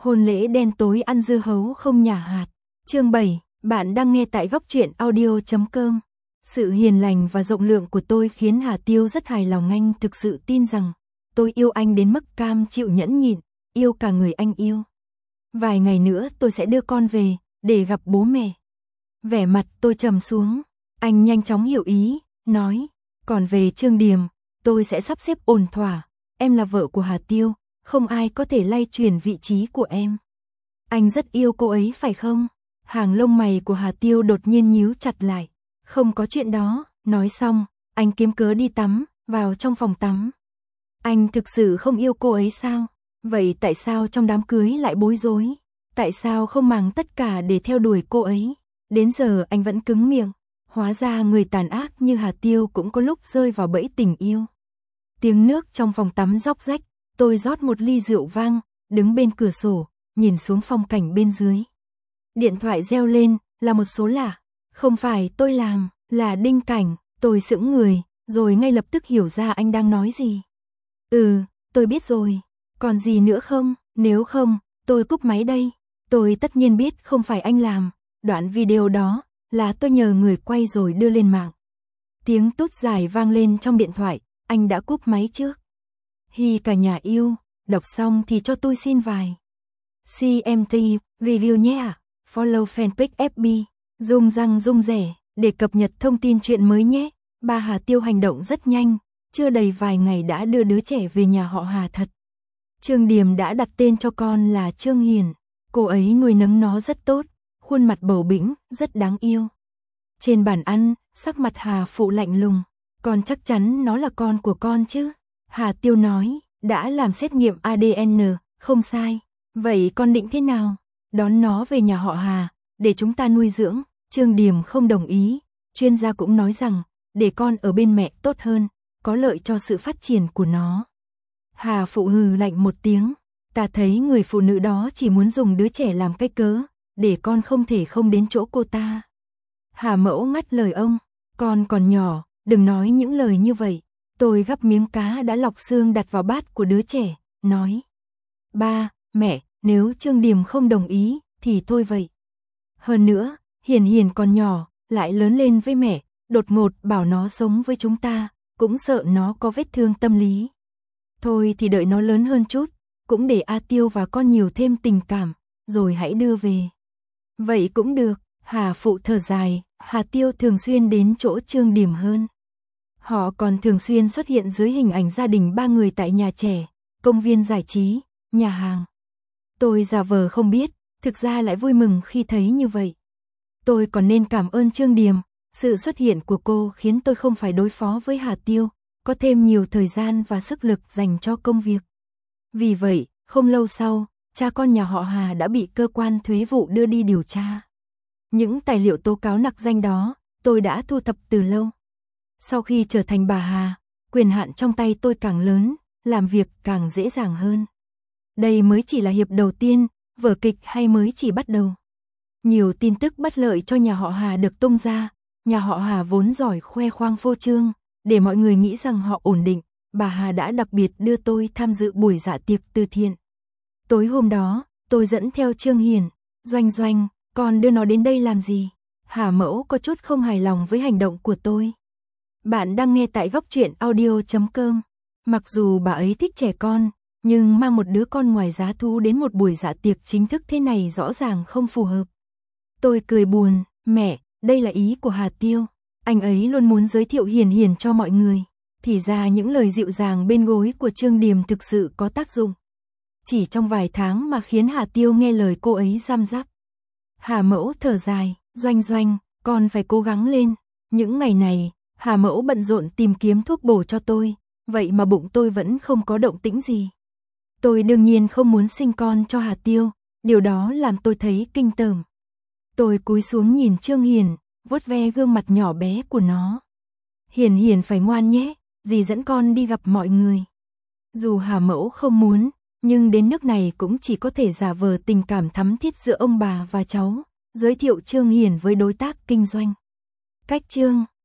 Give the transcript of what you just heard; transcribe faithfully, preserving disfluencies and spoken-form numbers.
Hôn lễ đen tối ăn dưa hấu không nhả hạt. Chương bảy, bạn đang nghe tại góc truyện audio chấm com. Sự hiền lành và rộng lượng của tôi khiến Hà Tiêu rất hài lòng. Anh thực sự tin rằng tôi yêu anh đến mức cam chịu nhẫn nhịn, yêu cả người anh yêu. Vài ngày nữa tôi sẽ đưa con về để gặp bố mẹ. Vẻ mặt tôi trầm xuống, anh nhanh chóng hiểu ý, nói, còn về Trương Điềm, tôi sẽ sắp xếp ổn thỏa, em là vợ của Hà Tiêu, không ai có thể lay chuyển vị trí của em. Anh rất yêu cô ấy phải không? Hàng lông mày của Hà Tiêu đột nhiên nhíu chặt lại. Không có chuyện đó, nói xong, anh kiếm cớ đi tắm, vào trong phòng tắm. Anh thực sự không yêu cô ấy sao? Vậy tại sao trong đám cưới lại bối rối? Tại sao không mang tất cả để theo đuổi cô ấy? Đến giờ anh vẫn cứng miệng. Hóa ra người tàn ác như Hà Tiêu cũng có lúc rơi vào bẫy tình yêu. Tiếng nước trong phòng tắm róc rách, tôi rót một ly rượu vang, đứng bên cửa sổ, nhìn xuống phong cảnh bên dưới. Điện thoại reo lên, là một số lạ. Không phải tôi làm, là Đinh Cảnh. Tôi sững người, rồi ngay lập tức hiểu ra anh đang nói gì. Ừ, tôi biết rồi. Còn gì nữa không? Nếu không, tôi cúp máy đây. Tôi tất nhiên biết không phải anh làm. Đoạn video đó là tôi nhờ người quay rồi đưa lên mạng. Tiếng tút dài vang lên trong điện thoại, anh đã cúp máy trước. Hi cả nhà yêu, đọc xong thì cho tôi xin vài xê em tê review nhé. Follow fanpage ép bê, rung răng rung rẻ, để cập nhật thông tin chuyện mới nhé. Bà Hà Tiêu hành động rất nhanh, chưa đầy vài ngày đã đưa đứa trẻ về nhà họ Hà thật. Trương Điềm đã đặt tên cho con là Trương Hiền, cô ấy nuôi nấng nó rất tốt, khuôn mặt bầu bĩnh, rất đáng yêu. Trên bàn ăn, sắc mặt Hà Phụ lạnh lùng, con chắc chắn nó là con của con chứ? Hà Tiêu nói, đã làm xét nghiệm a đê en, không sai. Vậy con định thế nào? Đón nó về nhà họ Hà, để chúng ta nuôi dưỡng. Trương Điềm không đồng ý, chuyên gia cũng nói rằng, để con ở bên mẹ tốt hơn, có lợi cho sự phát triển của nó. Hà Phụ hừ lạnh một tiếng, ta thấy người phụ nữ đó chỉ muốn dùng đứa trẻ làm cái cớ, để con không thể không đến chỗ cô ta. Hà Mẫu ngắt lời ông, con còn nhỏ, đừng nói những lời như vậy. Tôi gắp miếng cá đã lọc xương đặt vào bát của đứa trẻ, nói, ba, mẹ, nếu Trương Điềm không đồng ý, thì thôi vậy. Hơn nữa, Hiền Hiền còn nhỏ, lại lớn lên với mẹ, đột ngột bảo nó sống với chúng ta, cũng sợ nó có vết thương tâm lý. Thôi thì đợi nó lớn hơn chút, cũng để A Tiêu và con nhiều thêm tình cảm, rồi hãy đưa về. Vậy cũng được, Hà Phụ thở dài, Hà Tiêu thường xuyên đến chỗ Trương Điềm hơn. Họ còn thường xuyên xuất hiện dưới hình ảnh gia đình ba người tại nhà trẻ, công viên giải trí, nhà hàng. Tôi giả vờ không biết, thực ra lại vui mừng khi thấy như vậy. Tôi còn nên cảm ơn Trương Điềm, sự xuất hiện của cô khiến tôi không phải đối phó với Hà Tiêu, có thêm nhiều thời gian và sức lực dành cho công việc. Vì vậy, không lâu sau, cha con nhà họ Hà đã bị cơ quan thuế vụ đưa đi điều tra. Những tài liệu tố cáo nặc danh đó, tôi đã thu thập từ lâu. Sau khi trở thành bà Hà, quyền hạn trong tay tôi càng lớn, làm việc càng dễ dàng hơn. Đây mới chỉ là hiệp đầu tiên, vở kịch hay mới chỉ bắt đầu. Nhiều tin tức bất lợi cho nhà họ Hà được tung ra, nhà họ Hà vốn giỏi khoe khoang phô trương, để mọi người nghĩ rằng họ ổn định, bà Hà đã đặc biệt đưa tôi tham dự buổi dạ tiệc từ thiện. Tối hôm đó, tôi dẫn theo Trương Hiền, Doanh Doanh, con đưa nó đến đây làm gì? Hà Mẫu có chút không hài lòng với hành động của tôi. Bạn đang nghe tại góc truyện audio chấm com. Mặc dù bà ấy thích trẻ con, nhưng mang một đứa con ngoài giá thú đến một buổi dạ tiệc chính thức thế này rõ ràng không phù hợp. Tôi cười buồn, mẹ, đây là ý của Hà Tiêu. Anh ấy luôn muốn giới thiệu Hiền Hiền cho mọi người. Thì ra những lời dịu dàng bên gối của Trương Điềm thực sự có tác dụng. Chỉ trong vài tháng mà khiến Hà Tiêu nghe lời cô ấy giam giáp. Hà Mẫu thở dài, Doanh Doanh, con phải cố gắng lên. Những ngày này, Hà Mẫu bận rộn tìm kiếm thuốc bổ cho tôi, vậy mà bụng tôi vẫn không có động tĩnh gì. Tôi đương nhiên không muốn sinh con cho Hà Tiêu, điều đó làm tôi thấy kinh tởm. Tôi cúi xuống nhìn Trương Hiền, vuốt ve gương mặt nhỏ bé của nó. Hiền Hiền phải ngoan nhé, dì dẫn con đi gặp mọi người. Dù Hà Mẫu không muốn, nhưng đến nước này cũng chỉ có thể giả vờ tình cảm thắm thiết giữa ông bà và cháu, giới thiệu Trương Hiền với đối tác kinh doanh. Cách Trương